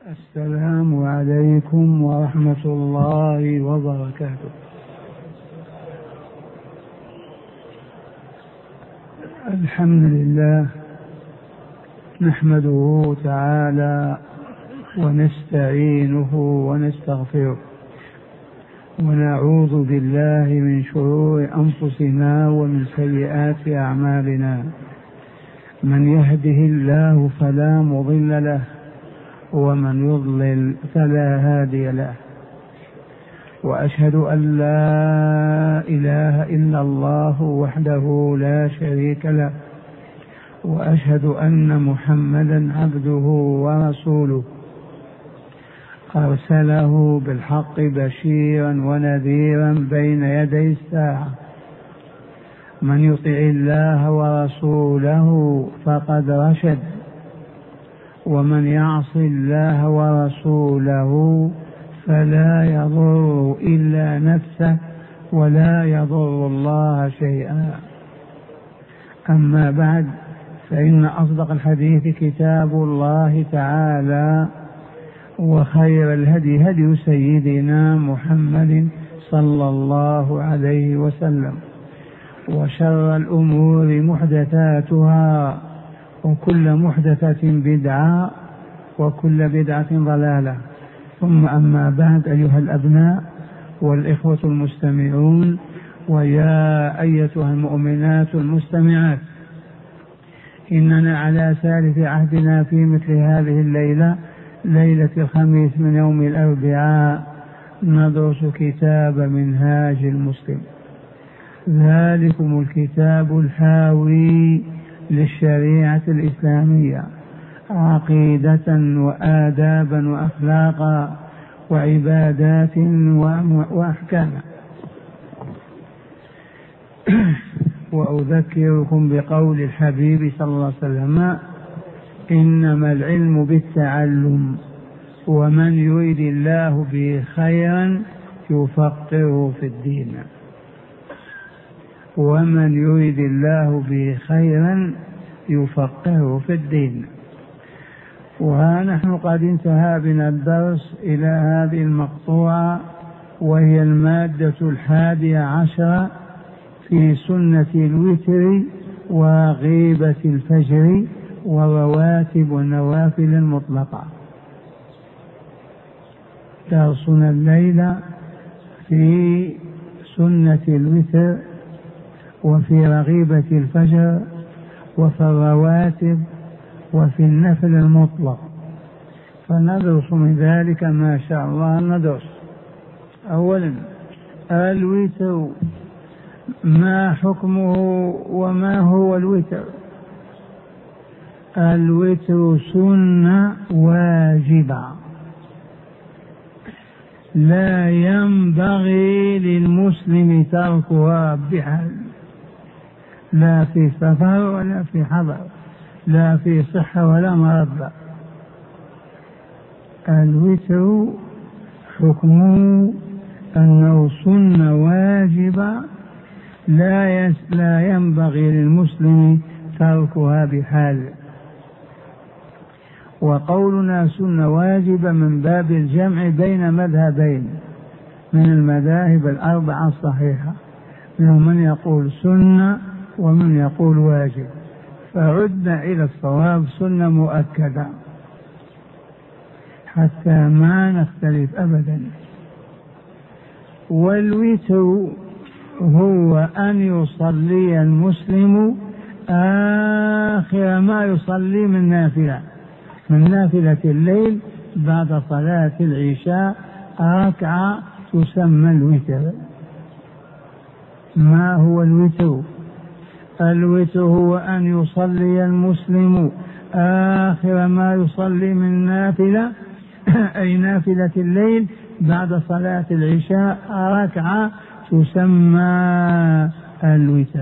السلام عليكم ورحمة الله وبركاته. الحمد لله نحمده تعالى ونستعينه ونستغفره ونعوذ بالله من شرور أنفسنا ومن سيئات أعمالنا. من يهده الله فلا مضل له ومن يضلل فلا هادي له، وأشهد أن لا إله إلا الله وحده لا شريك له، وأشهد أن محمدا عبده ورسوله أرسله بالحق بشيرا ونذيرا بين يدي الساعة. من يطع الله ورسوله فقد رشد، ومن يعص الله ورسوله فلا يضر إلا نفسه ولا يضر الله شيئا. أما بعد، فإن أصدق الحديث كتاب الله تعالى، وخير الهدي هدي سيدنا محمد صلى الله عليه وسلم، وشر الأمور محدثاتها، وكل محدثة بدعة، وكل بدعة ضلالة. ثم أما بعد، أيها الأبناء والإخوة المستمعون، ويا أيتها المؤمنات المستمعات، إننا على ثالث عهدنا في مثل هذه الليلة، ليلة الخميس من يوم الأربعاء، ندرس كتاب منهاج المسلم، ذلكم الكتاب الحاوي للشريعة الإسلامية، عقيدة وآدابا وأخلاقا وعبادات وأحكاما. وأذكركم بقول الحبيب صلى الله عليه وسلم: إنما العلم بالتعلم، ومن يريد الله به خيرا يفقهه في الدين. ومن يريد الله به خيرا يفقهه في الدين. وها نحن قد انتهى بنا الدرس إلى هذه المقطوعة، وهي المادة 11 في سنة الوتر وغيبة الفجر ورواتب النوافل المطلقة. درسنا الليلة في سنة الوتر وفي رغيبة الفجر وفي الرواتب وفي النفل المطلق، فندرس من ذلك ما شاء الله ندرس. أولا، الوتر، ما حكمه وما هو الوتر؟ الوتر سنة واجبة لا ينبغي للمسلم تركها بحال، لا في سفر ولا في حضر، لا في صحة ولا مرض. الوتر حكمه أنه سنة واجبة لا ينبغي للمسلم تركها بحال. وقولنا سنة واجبة من باب الجمع بين مذهبين من المذاهب الأربعة الصحيحة، منهم من يقول سنة ومن يقول واجب، فعدنا إلى الصواب سنة مؤكدة حتى ما نختلف أبدا. والوتر هو أن يصلي المسلم آخر ما يصلي من نافلة الليل بعد صلاة العشاء ركعة تسمى الوتر. ما هو الوتر؟ الوتر هو أن يصلي المسلم آخر ما يصلي من نافلة، أي نافلة الليل بعد صلاة العشاء ركعة تسمى الوتر.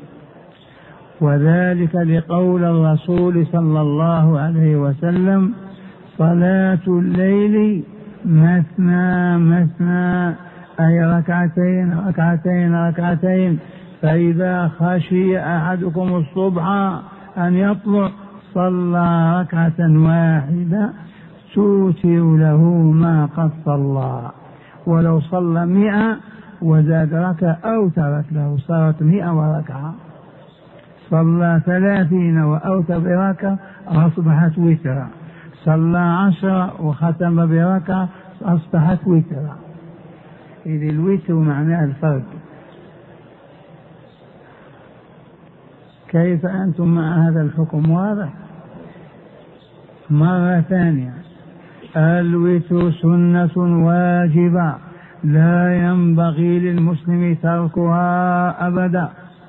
وذلك لقول الرسول صلى الله عليه وسلم: صلاة الليل مثنى مثنى، أي ركعتين ركعتين ركعتين، فإذا خشي أحدكم الصبح أن يطلع صلى ركعة واحدة توتر له ما قد صلى. ولو صلى 100 وزاد ركعة أوترت له، صارت 100 صلى 30 وأوتر بركعة أصبحت وترا. صلى 10 وختم بركعة أصبحت وترا. إذ الوتر معناه الفرد. كيف أنتم مع هذا الحكم؟ واضح. مرة ثانية، الوتر سنة واجبة لا ينبغي للمسلم تركها أبدا.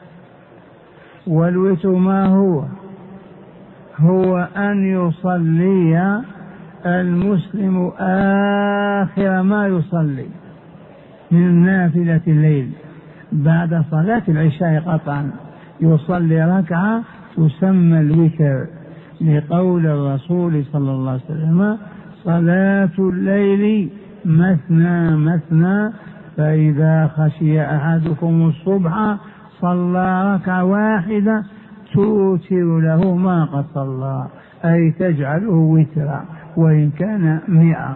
والوتر ما هو؟ هو أن يصلي المسلم آخر ما يصلي من نافلة الليل بعد صلاة العشاء قطعا يصلي ركعة تسمى الوتر، لقول الرسول صلى الله عليه وسلم: صلاة الليل مثنى مثنى، فإذا خشي أحدكم الصبح صلى ركعة واحدة توتر له ما قد صلى، أي تجعله وترا وإن كان 100.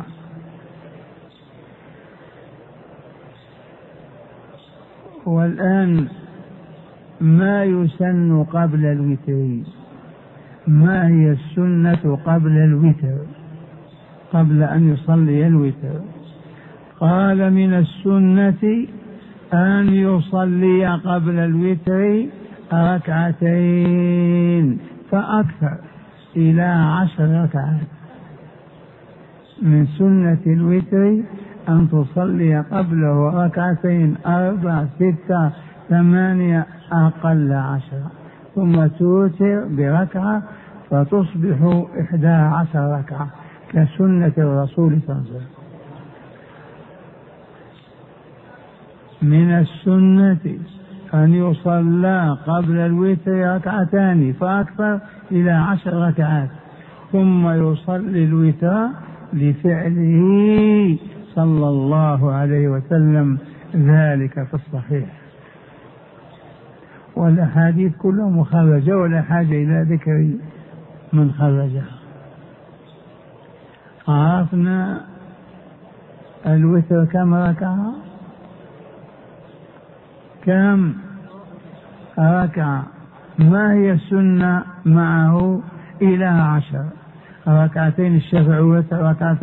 والآن ما يسن قبل الوتر؟ ما هي السنة قبل الوتر، قبل أن يصلي الوتر؟ قال: من السنة أن يصلي قبل الوتر 2 فأكثر إلى 10 ركعات. من سنة الوتر أن تصلي قبله 2 4 6 8 أقل 10، ثم توتر بركعة فتصبح 11 ركعة كسنة الرسول صلى الله عليه وسلم. من السنة أن يصلى قبل الوتر 2 فأكثر إلى 10 ركعات، ثم يصلي الوتر لفعله صلى الله عليه وسلم ذلك في الصحيح. والأحاديث كلها مخرجة ولا حاجة إلى ذكر من خرجها. عرفنا الوتر كم ركعة؟ كم ركعة؟ ما هي السنة معه؟ إلى 10 2 الشفع وتر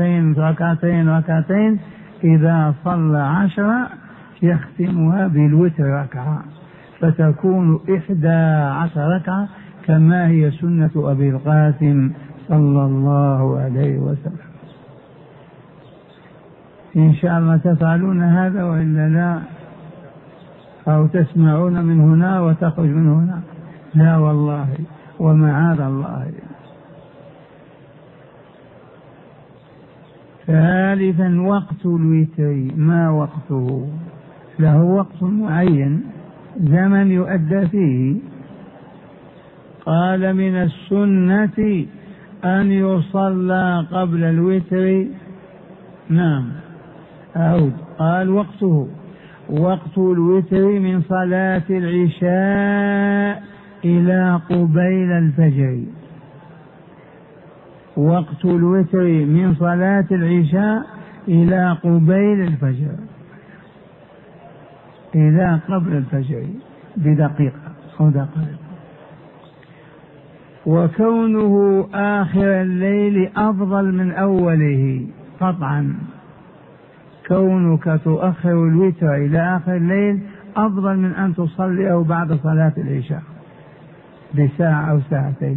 2 إذا صلى 10 يختمها بالوتر ركعة فتكون 11 ركعة كما هي سنة أبي القاسم صلى الله عليه وسلم. إن شاء الله تفعلون هذا وإلا لا، أو تسمعون من هنا وتخرج من هنا. لا والله ومعاذ الله. ثالثا، وقت الوتر ما وقته؟ له وقت معين، زمن يؤدى فيه. قال: من السنة أن يصلى قبل الوتر. نعم أعود. قال: وقته، وقت الوتر من صلاة العشاء إلى قبيل الفجر. وقت الوتر من صلاة العشاء إلى قبيل الفجر، إلى قبل الفجر بدقيقة أو دقائق. وكونه آخر الليل أفضل من أوله قطعا. كونك تؤخر الوتر إلى آخر الليل أفضل من أن تصليه بعد صلاة العشاء بساعة أو 2 ساعة.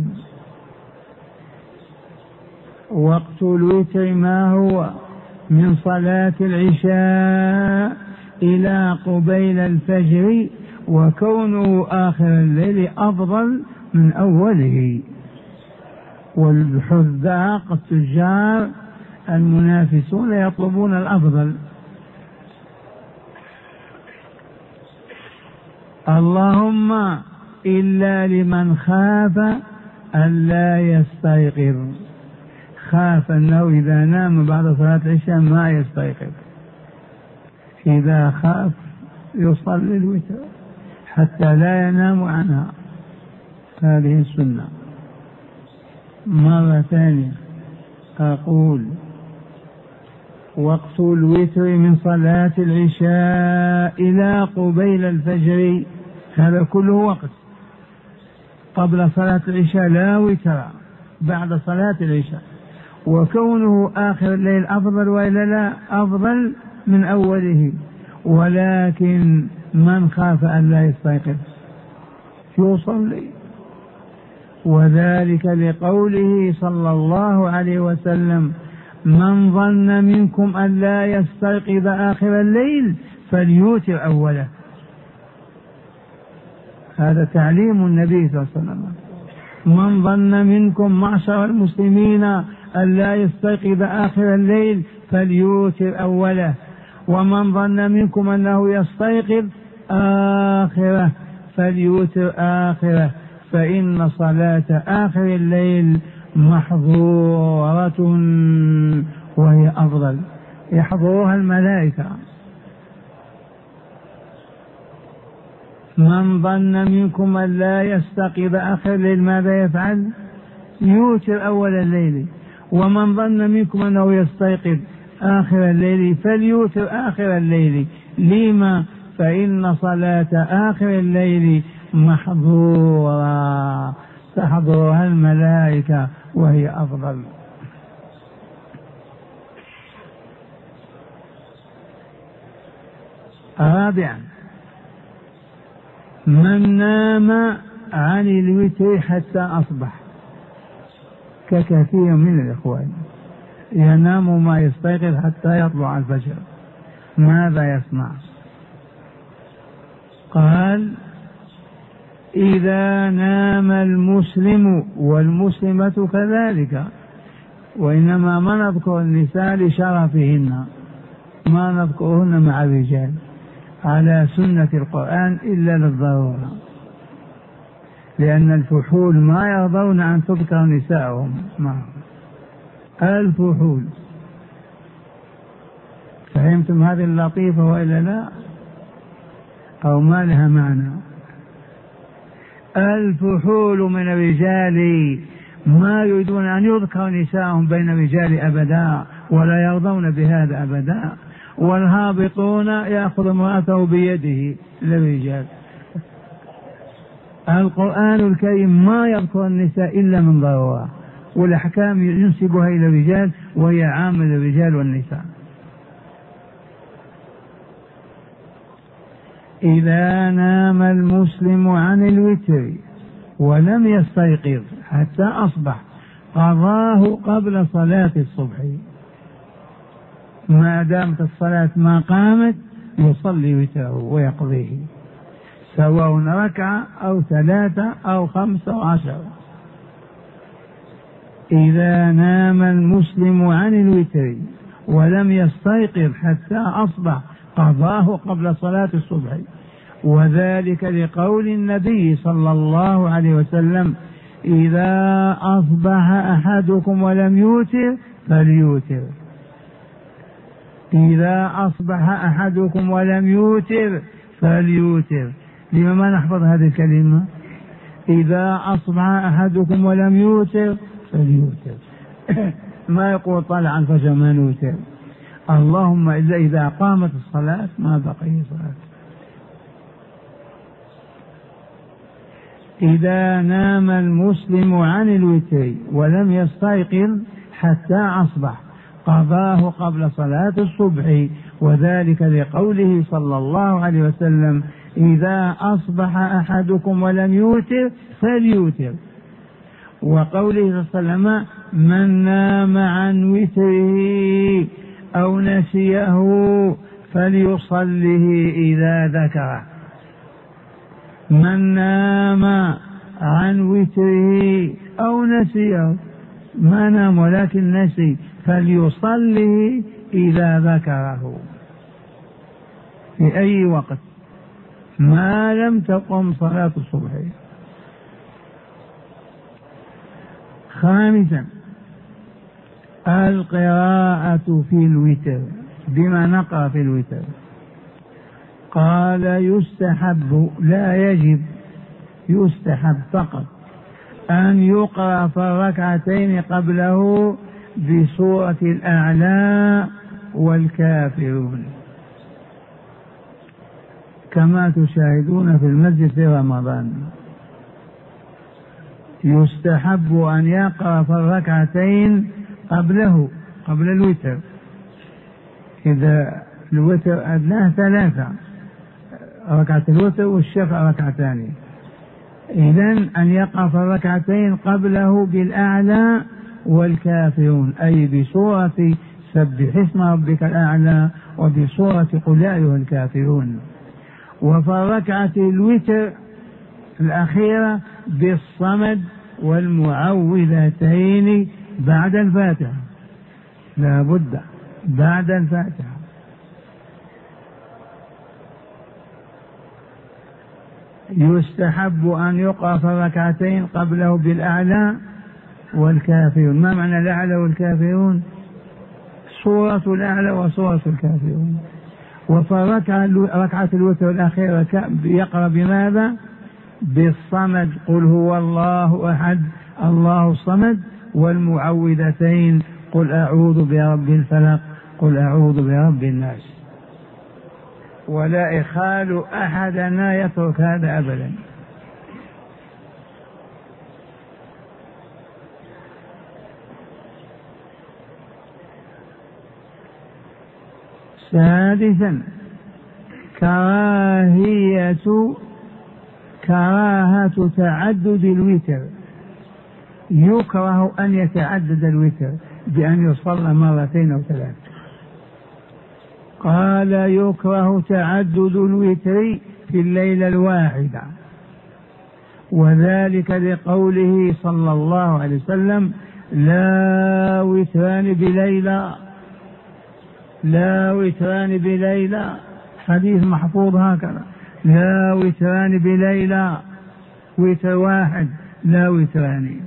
وقت الوتر ما هو؟ من صلاة العشاء إلى قبيل الفجر، وكونه آخر الليل أفضل من أوله. والحذاق التجار المنافسون يطلبون الأفضل. اللهم إلا لمن خاف ألا يستيقظ، خاف أنه إذا نام بعد صلاة العشاء ما يستيقظ، إذا خاف يصلي الوتر حتى لا ينام عنها. هذه السنة. مرة ثانية، أقول وقت الوتر من صلاة العشاء إلى قبيل الفجر، هذا كله وقت. قبل صلاة العشاء لا وتر، بعد صلاة العشاء. وكونه آخر الليل أفضل وإلا لا؟ أفضل من أوله، ولكن من خاف أن لا يستيقظ يصلي، وذلك لقوله صلى الله عليه وسلم: من ظن منكم أن لا يستيقظ آخر الليل فليوتر أوله. هذا تعليم النبي صلى الله عليه وسلم: من ظن منكم معشر المسلمين أن لا يستيقظ آخر الليل فليوتر أوله، ومن ظن منكم أنه يستيقظ آخره فليوتر آخره، فإن صلاة آخر الليل محظورة وهي أفضل، يحضرها الملائكة. من ظن منكم أن لا يستيقظ آخر الليل ماذا يفعل؟ يوتر أول الليل. ومن ظن منكم أنه يستيقظ آخر الليل فليوتر آخر الليل. لما؟ فإن صلاة آخر الليل محظورة، تحضرها الملائكة وهي أفضل. رابعا: من نام عن الوتر حتى أصبح، ككثير من الإخوان ينام ما يستيقظ حتى يطلع الفجر، ماذا يصنع؟ قال: إذا نام المسلم والمسلمة كذلك، وإنما ما نذكر النساء لشرفهن، ما نذكرهن مع الرجال على سنة القرآن إلا للضرورة، لأن الفحول ما يرضون أن تذكر نساءهم معهم. الفحول، فهمتم هذه اللطيفة وإلا لا؟ أو ما لها معنى؟ الفحول من الرجال ما يريدون أن يذكر نساءهم بين الرجال أبدا، ولا يرضون بهذا أبدا. والهابطون يأخذ امرأته بيده للرجال. القرآن الكريم ما يذكر النساء إلا من ضرورة، والأحكام ينسبها إلى الرجال وهي عامة للرجال والنساء. إذا نام المسلم عن الوتر ولم يستيقظ حتى أصبح قضاه قبل صلاة الصبح، ما دامت الصلاة ما قامت يصلي وتره ويقضيه، سواء ركعة أو 3 أو 5 أو 10. إذا نام المسلم عن الوتر ولم يستيقظ حتى أصبح قضاه قبل صلاة الصبح، وذلك لقول النبي صلى الله عليه وسلم: إذا أصبح أحدكم ولم يوتر فليوتر. إذا أصبح أحدكم ولم يوتر فليوتر. لما ما نحفظ هذه الكلمة؟ إذا أصبح أحدكم ولم يوتر فليوتر. ما يقول طلع الفجر ما نوتر، اللهم إلا إذا قامت الصلاة ما بقي صلاة. إذا نام المسلم عن الوتر ولم يستيقظ حتى أصبح قضاه قبل صلاة الصبح، وذلك لقوله صلى الله عليه وسلم: إذا أصبح أحدكم ولم يوتر فليوتر. وقوله صلى الله عليه وسلم: من نام عن وتره أو نسيه فليصله إذا ذكره. من نام عن وتره أو نسيه، ما نام ولكن نسي، فليصله إذا ذكره في أي وقت ما لم تقم صلاة الصبح. خامسا: القراءة في الوتر، بما نقرأ في الوتر. قال: يستحب، لا يجب، يستحب فقط أن يقرأ في الركعتين قبله بسورة الأعلى والكافرون كما تشاهدون في المسجد في رمضان. يستحب أن يقرأ في الركعتين قبل الوتر، إذا الوتر أدناه 3 ركعة الوتر والشفع ركعتان، إذن أن يقرأ في الركعتين قبله بالأعلى والكافرون، أي بسورة سبح اسم ربك الأعلى وبسورة قل يا أيها الكافرون. وفي الركعة الوتر الأخيرة بالصمد والمعوذتين بعد الفاتحة، لا بد بعد الفاتحة. يستحب أن يقرأ في الركعتين قبله بالأعلى والكافرون. ما معنى الأعلى والكافرون؟ سورة الأعلى وسورة الكافرون. وفي ركعة الوتر الأخيرة يقرأ بماذا؟ بالصمد قل هو الله أحد الله الصمد، والمعوذتين قل أعوذ برب الفلق قل أعوذ برب الناس. ولا إخال أحدنا يترك هذا أبدا. سادسا كراهة تعدد الوتر. يكره أن يتعدد الوتر بأن يصلى 2 أو 3. قال يكره تعدد الوتر في الليلة الواحدة، وذلك لقوله صلى الله عليه وسلم لا وتران بليلة، لا وتران بليلة، حديث محفوظ هكذا، لا وتران بليلة، وتر واحد لا وتران،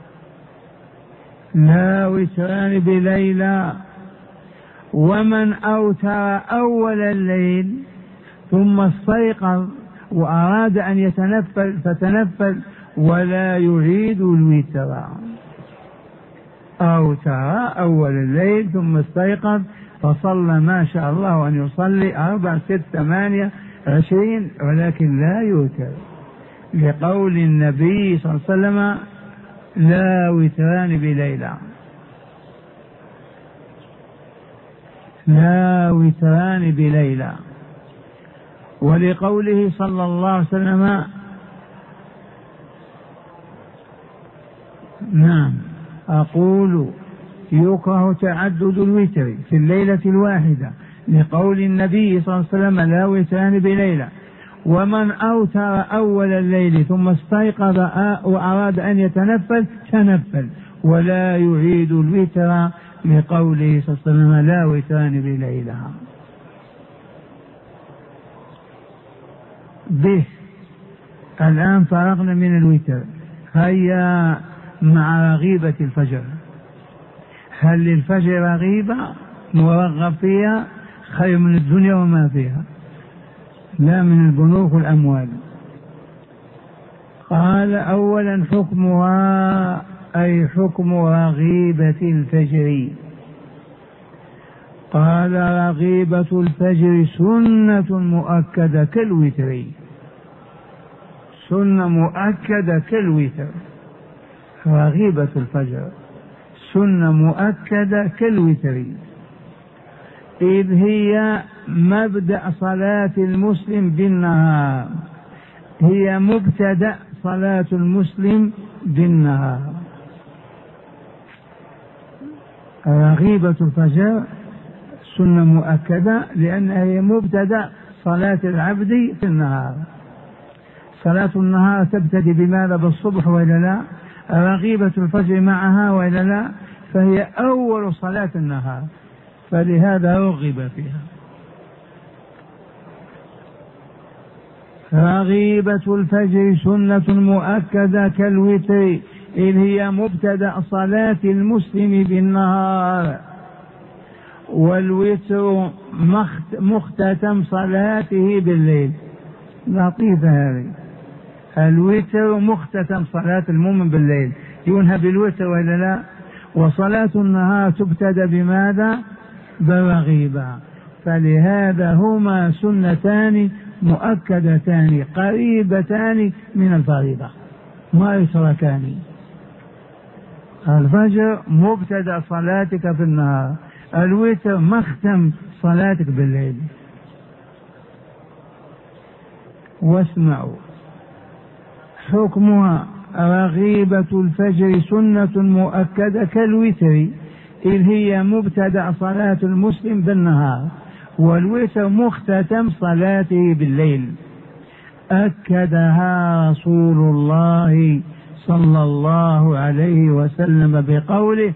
لا وتران بليلة. ومن أوتر أول الليل ثم استيقظ وأراد أن يتنفل فتنفل ولا يعيد الوتر. أوتر أول الليل ثم استيقظ فصلى ما شاء الله أن يصلي 4 6 8 20، ولكن لا يوتر، لقول النبي صلى الله عليه وسلم لا وتران بليلة، لا وتران بليلة. ولقوله صلى الله عليه وسلم نعم أقول يكره تعدد الوتر في الليلة الواحدة، لقول النبي صلى الله عليه وسلم لا وتران بليلة. ومن أوتر أول الليل ثم استيقظ وأراد أن يتنفل تنفل ولا يعيد الوتر، لقوله صلى الله عليه وسلم لا وتران بليلة. به الآن فرغنا من الوتر، هيا مع رغيبة الفجر. هل للفجر رغيبة مرغب فيها خير من الدنيا وما فيها؟ لا، من البنوك والأموال. قال أولا حكمها أي حكم رغيبة الفجر. قال رغيبة الفجر سنة مؤكدة كالوتر، سنة مؤكدة كالوتر. رغيبة الفجر سنة مؤكدة كالوتر، إذ هي مبدأ صلاة المسلم بالنهار، هي مبتدأ صلاة المسلم بالنهار. رغيبة الفجر سنة مؤكدة لأنها هي مبتدأ صلاة العبد في النهار. صلاة النهار تبتدي بماذا؟ بالصبح وإلا لا؟ رغيبة الفجر معها وإلا لا؟ فهي أول صلاة النهار، فلهذا رغب فيها. رغيبة الفجر سنة مؤكدة كالوتر، إذ هي مبتدأ صلاة المسلم بالنهار، والوتر مختتم صلاته بالليل. لطيفة هذه، الوتر مختتم صلاة المؤمن بالليل، ينهى بالوتر ولا لا؟ وصلاة النهار تبتدأ بماذا؟ بالرغيبة. فلهذا هما سنتان مؤكدتان قريبتان من الفريضة ما يتركان. الفجر مبتدأ صلاتك في النهار، الوتر مختم صلاتك بالليل. واسمعوا حكمها: رغيبة الفجر سنة مؤكدة كالوتر، إذ هي مبتدأ صلاة المسلم بالنهار، والوتر مختتم صلاته بالليل. أكدها رسول الله صلى الله عليه وسلم بقوله: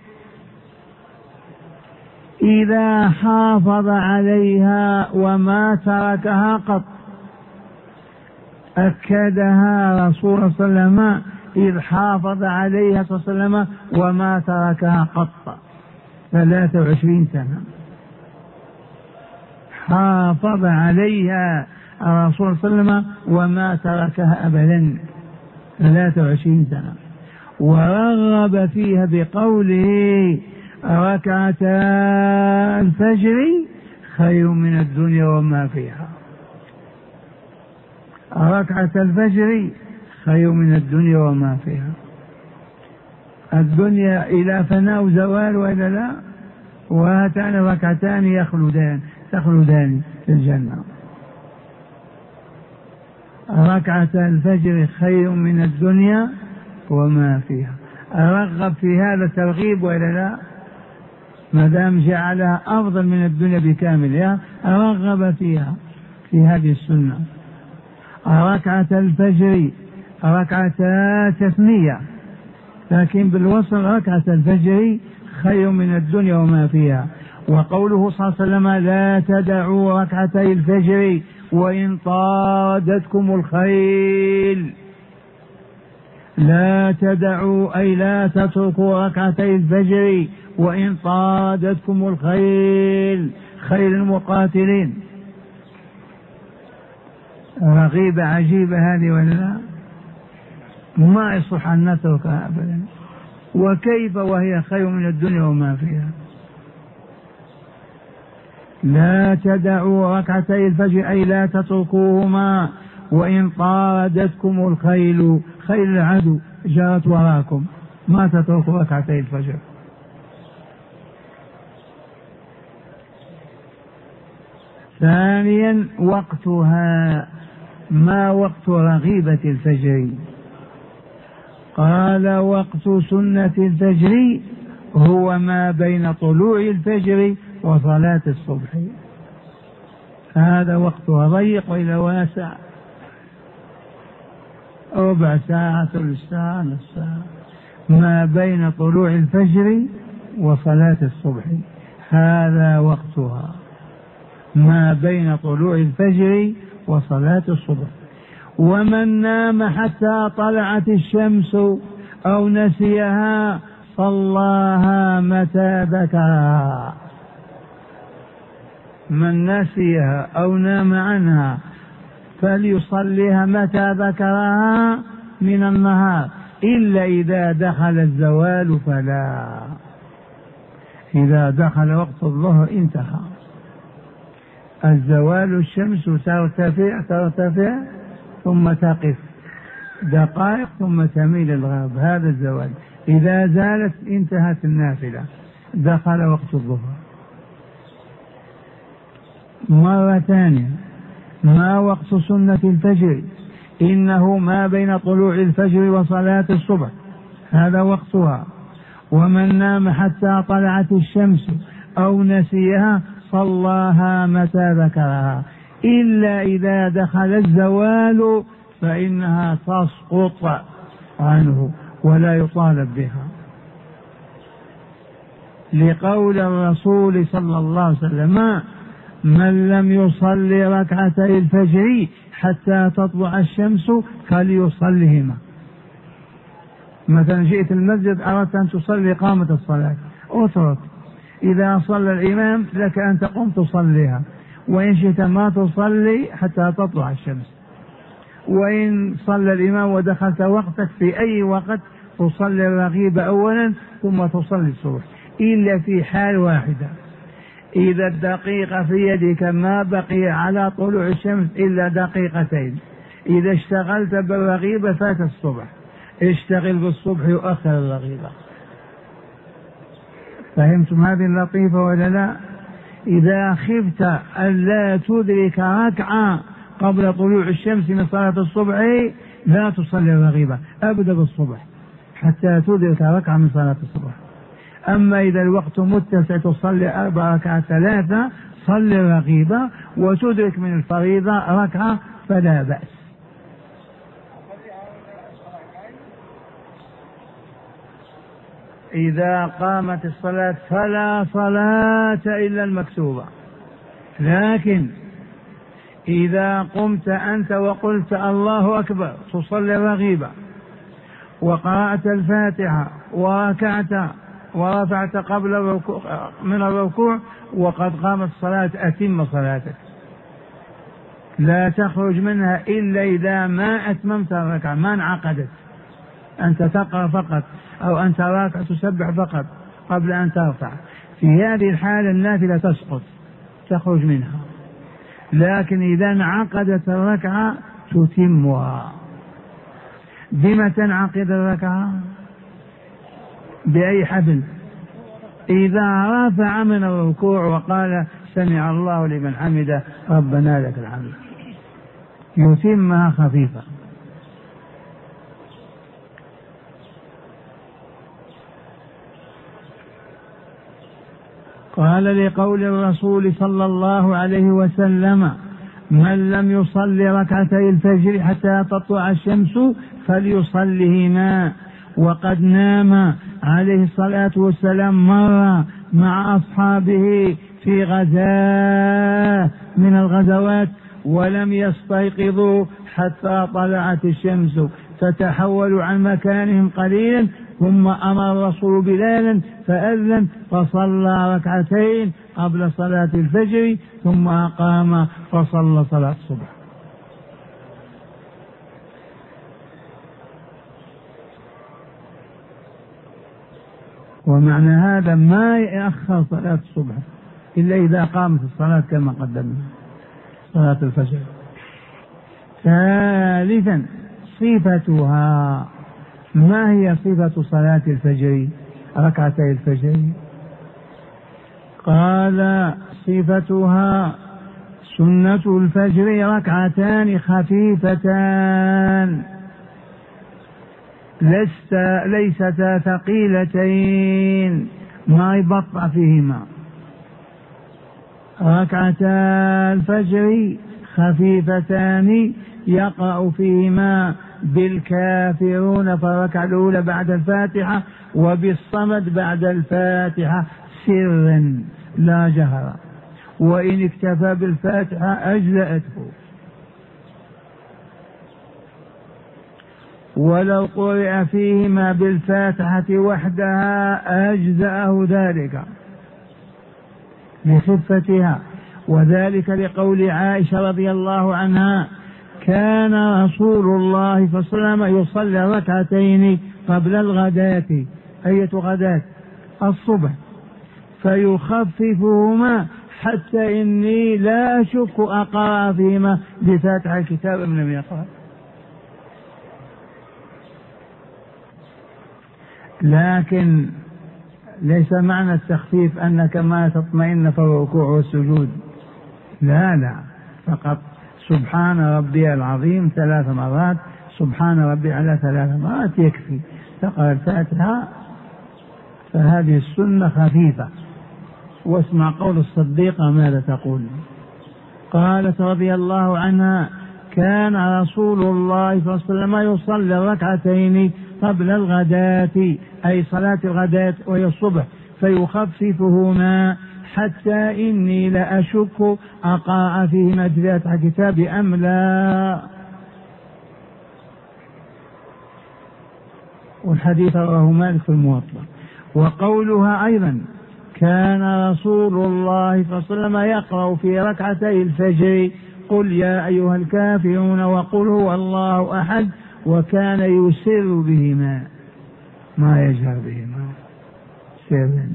إذا حافظ عليها وما تركها قط. أكدها رسول الله صلى الله عليه وسلم إذ حافظ عليها صلى الله عليه وسلم وما تركها قط 23 سنة حافظ عليها الرسول صلى الله عليه وسلم وما تركها أبدا 23 سنة. ورغب فيها بقوله: ركعتا الفجر خير من الدنيا وما فيها. ركعة الفجر خير من الدنيا وما فيها. الدنيا إلى فناء وزوال وإلا لا، وهاتان ركعتان تخلدان في الجنة. ركعة الفجر خير من الدنيا وما فيها. أرغب في هذا الترغيب وإلا لا؟ ما دام جعلها أفضل من الدنيا بكاملها أرغب فيها في هذه السنة. ركعة الفجر ركعتا تثنية، لكن بالوصل ركعة الفجر خير من الدنيا وما فيها. وقوله صلى الله عليه وسلم: لا تدعوا ركعتي الفجر وإن طادتكم الخيل. لا تدعوا أي لا تتركوا ركعتي الفجر وإن طادتكم الخيل، خيل المقاتلين. رغيبة عجيبة هذه ولا ما يصح أن نتركها أبدا. وكيف وهي خير من الدنيا وما فيها. لا تدعوا ركعتي الفجر أي لا تتركوهما وإن طاردتكم الخيل، خيل العدو جاءت وراكم ما تتركوا ركعتي الفجر. ثانيا وقتها. ما وقت رغيبة الفجر؟ قال: وقت سنة الفجر هو ما بين طلوع الفجر وصلاة الصبح. هذا وقتها ضيق وإلى واسع، ربع ساعة ثلث ساعة نصف ساعة، ما بين طلوع الفجر وصلاة الصبح هذا وقتها، ما بين طلوع الفجر وصلاة الصبح. ومن نام حتى طلعت الشمس أو نسيها صلاها متى ذكرها. من نسيها أو نام عنها فليصليها متى ذكرها من النهار، إلا إذا دخل الزوال فلا. إذا دخل وقت الظهر انتهى الزوال، الشمس ترتفع ثم تقف دقائق ثم تميل الغرب، هذا الزوال. إذا زالت انتهت النافلة، دخل وقت الظهر. مرة ثانية: ما وقت سنة الفجر؟ إنه ما بين طلوع الفجر وصلاة الصبح، هذا وقتها. ومن نام حتى طلعت الشمس أو نسيها صلاها متى ذكرها، إلا إذا دخل الزوال فإنها تسقط عنه ولا يطالب بها، لقول الرسول صلى الله عليه وسلم: من لم يصلي ركعتي الفجر حتى تطلع الشمس فليصلهما. مثلا جئت المسجد أردت أن تصلي قامة الصلاة، اترك، إذا صلى الإمام لك أن تقوم تصليها، وإن شئت ما تصلي حتى تطلع الشمس. وإن صلى الإمام ودخلت وقتك في أي وقت تصلي الرغيب أولا ثم تصلي الصبح، إلا في حال واحدة، إذا الدقيقة في يدك ما بقي على طلوع الشمس إلا دقيقتين، إذا اشتغلت بالرغيبة فات الصبح، اشتغل بالصبح يؤخر الرغيبة. فهمتم هذه اللطيفة ولا لا؟ إذا خفت أن لا تدرك ركعة قبل طلوع الشمس من صلاة الصبح لا تصلي الرغيبة، أبدأ بالصبح حتى تدرك ركعة من صلاة الصبح. أما إذا الوقت متسع تصلي 4 ركعات 3 صلي الرغيبة وتدرك من الفريضة ركعة فلا بأس. إذا قامت الصلاة فلا صلاة إلا المكتوبة، لكن إذا قمت أنت وقلت الله أكبر تصلي الرغيبة وقرأت الفاتحة وركعت ورفعت قبل الركوع من الركوع وقد قامت الصلاة أتم صلاتك، لا تخرج منها إلا إذا ما أتممت الركعة، ما انعقدت، أنت تقرأ فقط أو أنت راكع تسبح فقط قبل أن ترفع، في هذه الحالة النافلة تسقط تخرج منها. لكن إذا انعقدت الركعة تتمها. بما تنعقد الركعة؟ بأي حبل؟ إذا رفع من الركوع وقال سمع الله لمن حمده ربنا لك الحمد، يتمها خفيفة. قال لقول الرسول صلى الله عليه وسلم من لم يصلي ركعتي الفجر حتى تطلع الشمس فليصلهما، وقد نام عليه الصلاة والسلام مرة مع أصحابه في غزاة من الغزوات ولم يستيقظوا حتى طلعت الشمس، فتحولوا عن مكانهم قليلا ثم أمر الرسول بلالا فأذن فصلى ركعتين قبل صلاة الفجر ثم أقام فصلى صلاة الصبح. ومعنى هذا ما يأخر صلاة الصبح إلا إذا قامت الصلاة كما قدمنا صلاة الفجر. ثالثا صفتها، ما هي صفة صلاة الفجر ركعتي الفجر؟ قال صفتها سنة الفجر ركعتان خفيفتان ليستا ثقيلتين ما يبطأ فيهما، ركعتا الفجر خفيفتان يقرأ فيهما بالكافرون في الركعة الأولى بعد الفاتحة وبالصمد بعد الفاتحة سرا لا جهرا، وإن اكتفى بالفاتحة أجزأته، ولو قرئ فيهما بالفاتحة وحدها أجزأه ذلك لخفتها، وذلك لقول عائشة رضي الله عنها كان رسول الله صلى الله عليه وسلم يصلي ركعتين قبل الغداة، أية غداة؟ الصبح، فيخففهما حتى إني لا أشك أقرأ فيهما بفاتحة الكتاب أم لم يقرأ. لكن ليس معنى التخفيف أنك ما تطمئن في الركوع والسجود، لا، فقط سبحان ربي العظيم 3 مرات، سبحان ربي على 3 مرات يكفي، تقرأ الفاتحة، فهذه السنة خفيفة. واسمع قول الصديقة ماذا تقول. قالت رضي الله عنها كان رسول الله صلى الله عليه وسلم يصلي ركعتين قبل الغداة، أي صلاة الغداة وهي الصبح، فيخففهما حتى إني لأشك أقرأ فيهما بفاتحة الكتاب أم لا. والحديث رواه مالك في الموطأ. وقولها أيضا كان رسول الله صلى الله عليه وسلم يقرأ في ركعتي الفجر قل يا أيها الكافرون وقل هو الله أحد، وكان يسر بهما. ما يجهر بهما سرا.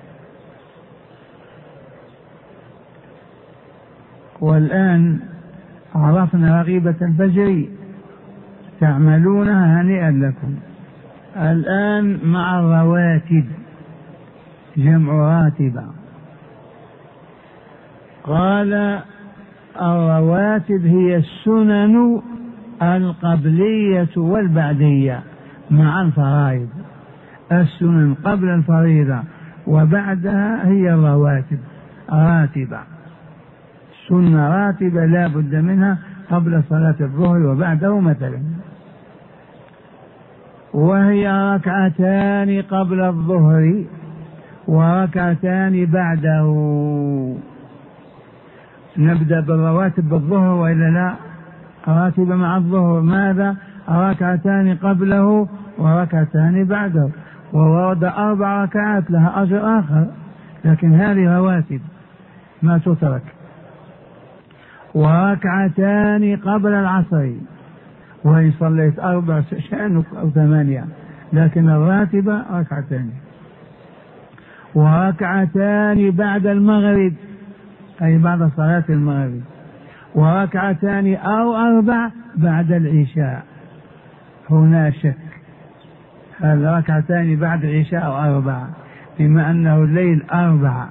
والآن عرفنا رغيبة الفجر تعملونها هنيئا لكم. الآن مع الرواتب، جمع راتبة. قال الرواتب هي السنن القبلية والبعدية مع الفرائض. السنن قبل الفريضة وبعدها هي الرواتب، راتبة، سنة راتبة لا بد منها قبل صلاة الظهر وبعده مثلا، وهي ركعتان قبل الظهر وركعتان بعده. نبدأ بالرواتب بالظهر وإلا لا؟ راتبة مع الظهر ماذا؟ ركعتان قبله وركعتان بعده، وورد 4 ركعات لها أجر آخر، لكن هذه رواتب ما تترك. وركعتان قبل العصر، وإن صليت 4 شأنك أو 8، لكن الراتبة ركعتان. وركعتان بعد المغرب أي بعد صلاة المغرب، وركعتان أو 4 بعد العشاء. هنا شك، هل ركعتان بعد العشاء أو 4 بما أنه الليل 4.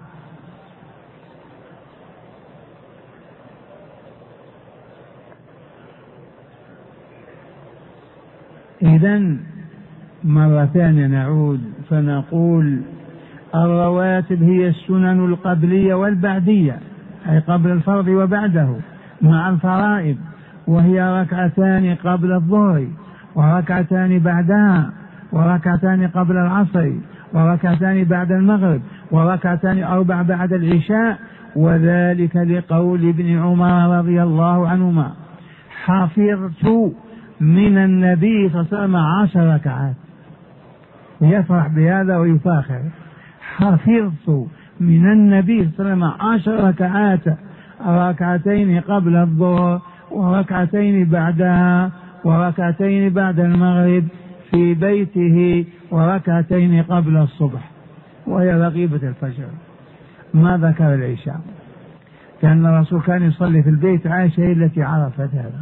إذن مرة ثانية نعود فنقول الرواتب هي السنن القبلية والبعدية، أي قبل الفرض وبعده مع الفرائض، وهي ركعتان قبل الظهر وركعتان بعدها وركعتان قبل العصر وركعتان بعد المغرب وركعتان 4 بعد العشاء. وذلك لقول ابن عمر رضي الله عنهما: حفظت من النبي صلى الله عليه وسلم 10 ركعات. يفرح بهذا ويفاخر: حفظت من النبي صلى الله عليه وسلم 10 ركعات، ركعتين قبل الظهر وركعتين بعدها وركعتين بعد المغرب في بيته وركعتين قبل الصبح، وهي رغيبة الفجر. ما ذكر العشاء، كان الرسول كان يصلي في البيت، عائشة هي التي عرفت هذا.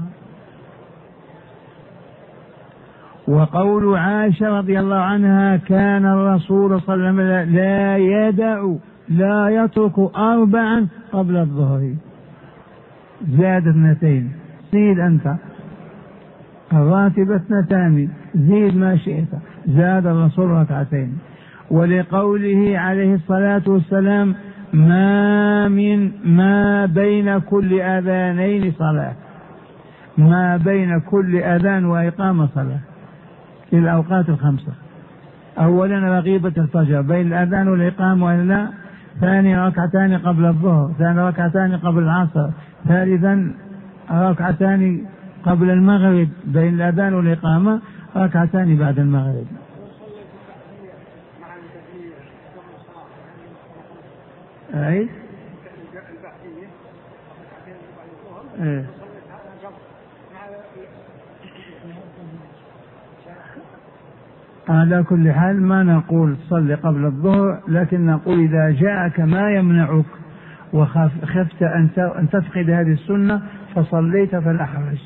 وقول عائشة رضي الله عنها: كان الرسول صلى الله عليه وسلم لا يدع لا يترك 4 قبل الظهر. زاد 2، زيد أنت، الراتبة 2، زيد ما شئت، زاد الرسول 2 ركعتين. ولقوله عليه الصلاة والسلام: ما بين كل أذانين صلاة، ما بين كل أذان وإقامة صلاة في الأوقات ال5. أولا رغيبة الفجر بين الأذان والإقامة وإلا، ثانيا ركعتان قبل الظهر، ثانيا ركعتان قبل العصر، ثالثا ركعتان قبل المغرب بين الأذان والإقامة، ركعتان بعد المغرب. أي على كل حال ما نقول صل قبل الظهر، لكن نقول إذا جاءك ما يمنعك وخفت أن تفقد هذه السنة فصليت فلا حرج.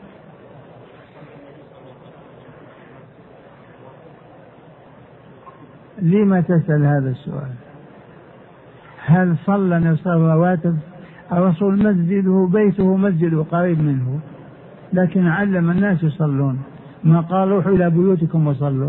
لما تسأل هذا السؤال؟ هل صلى نصف الرواتب؟ الرسول مسجده بيته مسجده قريب منه، لكن علم الناس يصلون، ما قال روحوا إلى بيوتكم وصلوا.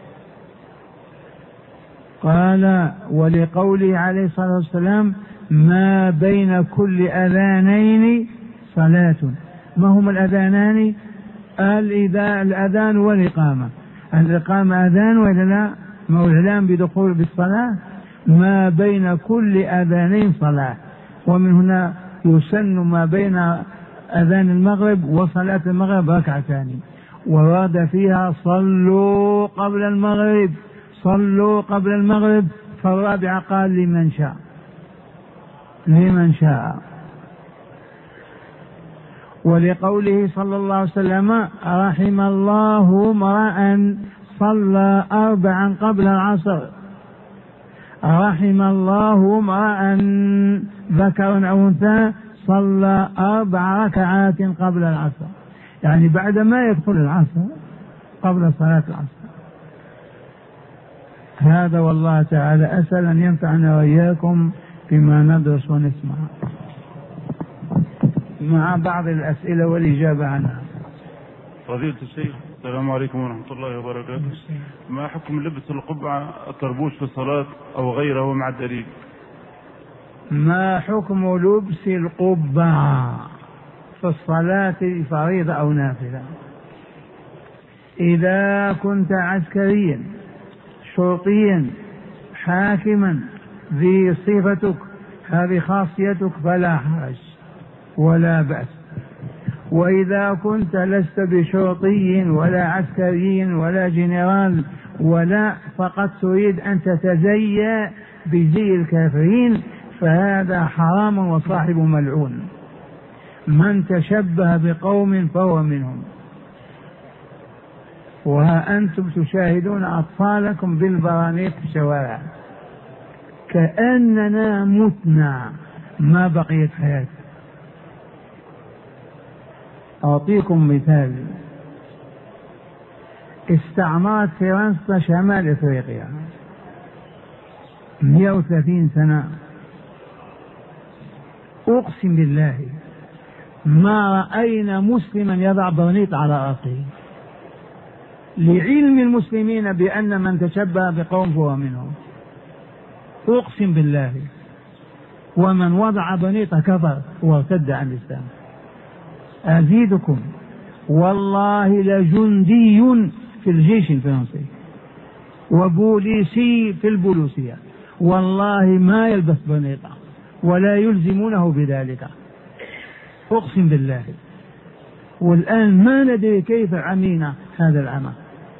قال: ولقوله عليه الصلاة والسلام: ما بين كل أذانين صلاة. ما هما الأذانان؟ الأذان والإقامة. الإقامة أذان ولا لا؟ ما هو الإعلام بدخول بالصلاة. ما بين كل أذانين صلاة، ومن هنا يسن ما بين أذان المغرب وصلاة المغرب 2 ركعتان. ورد فيها: صلوا قبل المغرب، صلوا قبل المغرب. فالرابع قال: لمن شاء، لمن شاء. ولقوله صلى الله عليه وسلم: رحم الله امرأ صلى 4 قبل العصر. رحم الله امرأ ذكر أو أنثى صلى 4 ركعات قبل العصر، يعني بعد ما يدخل العصر قبل صلاة العصر. هذا والله تعالى أسأل أن ينفعنا وإياكم بما ندرس ونسمع، مع بعض الأسئلة والإجابة عنها. فضيلة الشيخ، السلام عليكم ورحمة الله وبركاته. ما حكم لبس القبعة الطربوش في الصلاة أو غيره مع الدليل؟ ما حكم لبس القبعة في الصلاة فريضة أو نافلة؟ إذا كنت عسكريا شرطيا حاكما ذي صفتك هذه خاصيتك فلا حرج ولا بأس. وإذا كنت لست بشرطي ولا عسكري ولا جنرال ولا فقط تريد أن تتزيى بزي الكافرين فهذا حرام وصاحب ملعون. من تشبه بقوم فهو منهم. وها أنتم تشاهدون أطفالكم بالبرانيق في الشوارع كأننا متنا ما بقيت حياة. أعطيكم مثال. استعمرت فرنسا شمال أفريقيا 130 سنة. أقسم بالله ما رأينا مسلما يضع برنيط على رأسه، لعلم المسلمين بأن من تشبه بقوم فهو منهم. أقسم بالله. ومن وضع برنيط كفر وارتد عن الإسلام. أزيدكم والله لجندي في الجيش الفرنسي وبوليسي في البوليسية والله ما يلبس برنيطة ولا يلزمونه بذلك. أقسم بالله. والآن ما ندري كيف عمينا هذا العمى.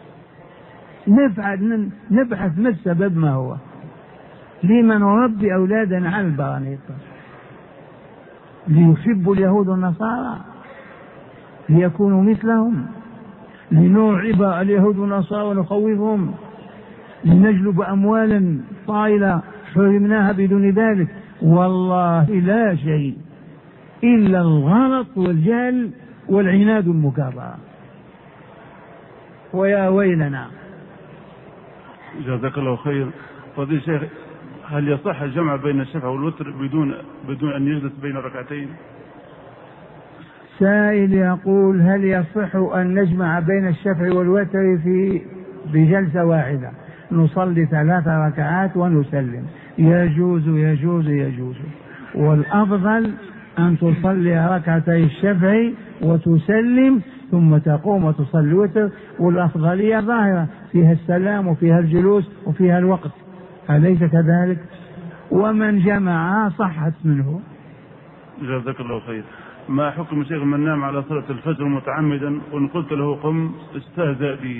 نبحث ما السبب ما هو. لما نربي أولادنا على البرانيط؟ ليحبوا اليهود والنصارى ليكونوا مثلهم، لنرعب اليهود والنصارى ونخوفهم، لنجلب أموالا طائلة حرمناها بدون ذلك. والله لا شيء إلا الغلط والجهل والعناد المكابرة. ويا ويلنا. جزاك الله خير. فضيلة الشيخ، هل يصح الجمع بين الشفع والوتر بدون أن يجلس بين ركعتين؟ سائل يقول هل يصح أن نجمع بين الشفع والوتر بجلسة واحدة، نصلي 3 ركعات ونسلم؟ يجوز يجوز يجوز. والأفضل أن تصلي ركعتي الشفع وتسلم ثم تقوم وتصلي الوتر، والأفضلية ظاهرة فيها السلام وفيها الجلوس وفيها الوقت، أليس كذلك؟ ومن جمع صحت منه. جزاك الله خير. ما حكم شيخ من نام على صلاة الفجر متعمدا وإن قلت له قم استهزأ به؟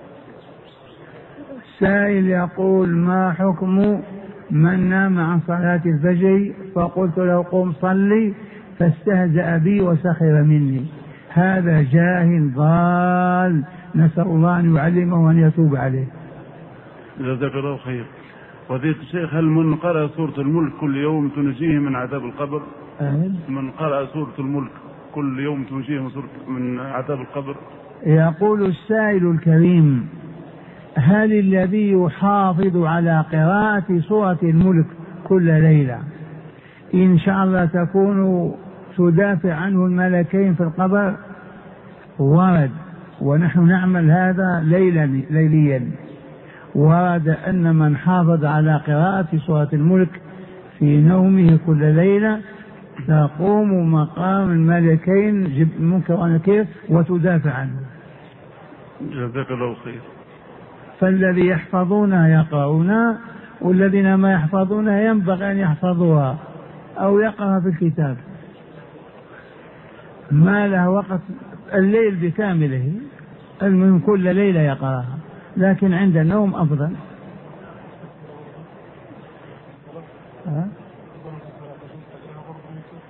سائل يقول ما حكم من نام عن صلاة الفجر فقلت له قم صلي فاستهزأ بي وسخر مني؟ هذا جاهل ضال، نسأل الله أن يعلمه وأن يتوب عليه. جزاك الله خير. فضيلة الشيخ، هل من قرأ سورة الملك كل يوم تنجيه من عذاب القبر؟ من قرأ سورة الملك كل يوم تنجيه من عذاب القبر؟ يقول السائل الكريم هل الذي يحافظ على قراءة سورة الملك كل ليلة إن شاء الله تكون تدافع عنه الملكين في القبر؟ ورد، ونحن نعمل هذا ليليا. ورد أن من حافظ على قراءة سورة الملك في نومه كل ليلة تقوم مقام الملكين المنكر والنكير وتدافع عنه. جزاك الله خير. فالذي يحفظونها يقرؤونها، والذين ما يحفظونها ينبغي أن يحفظوها أو يقرأ في الكتاب. ما له وقت الليل بكامله، المهم كل ليلة يقرأها، لكن عند النوم أفضل.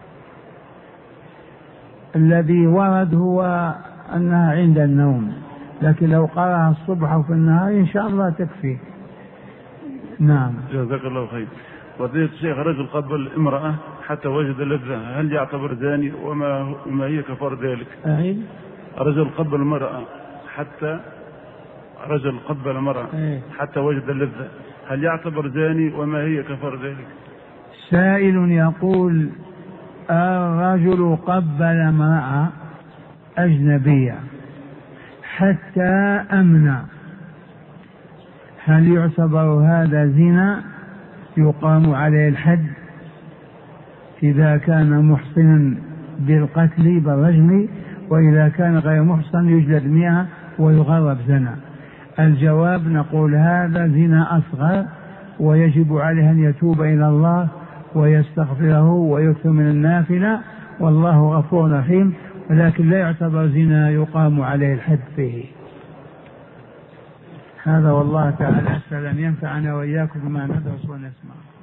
الذي ورد هو أنها عند النوم، لكن لو قرأها الصبح أو في النهار إن شاء الله تكفي. نعم. جزاك الله خير. فضيلة الشيخ رجل قبل امرأة حتى وجد لذة، هل يعتبر زاني وما هي كفار ذلك؟ رجل قبل امرأة حتى وجد لذة، هل يعتبر زاني وما هي كفار ذلك؟ سائل يقول الرجل قبل امرأة أجنبية حتى أمنع، هل يعتبر هذا زنا يقام عليه الحد إذا كان محصنا بالقتل بالرجم، وإذا كان غير محصن يجلد 100 ويغرب زنا؟ الجواب نقول هذا زنا أصغر، ويجب عليه أن يتوب إلى الله ويستغفره ويكثر من النافلة، والله غفور رحيم، ولكن لا يعتبر زنا يقام عليه الحد فيه. هذا والله تعالى أسأل أن ينفعنا وإياكم بما ندرس ونسمع.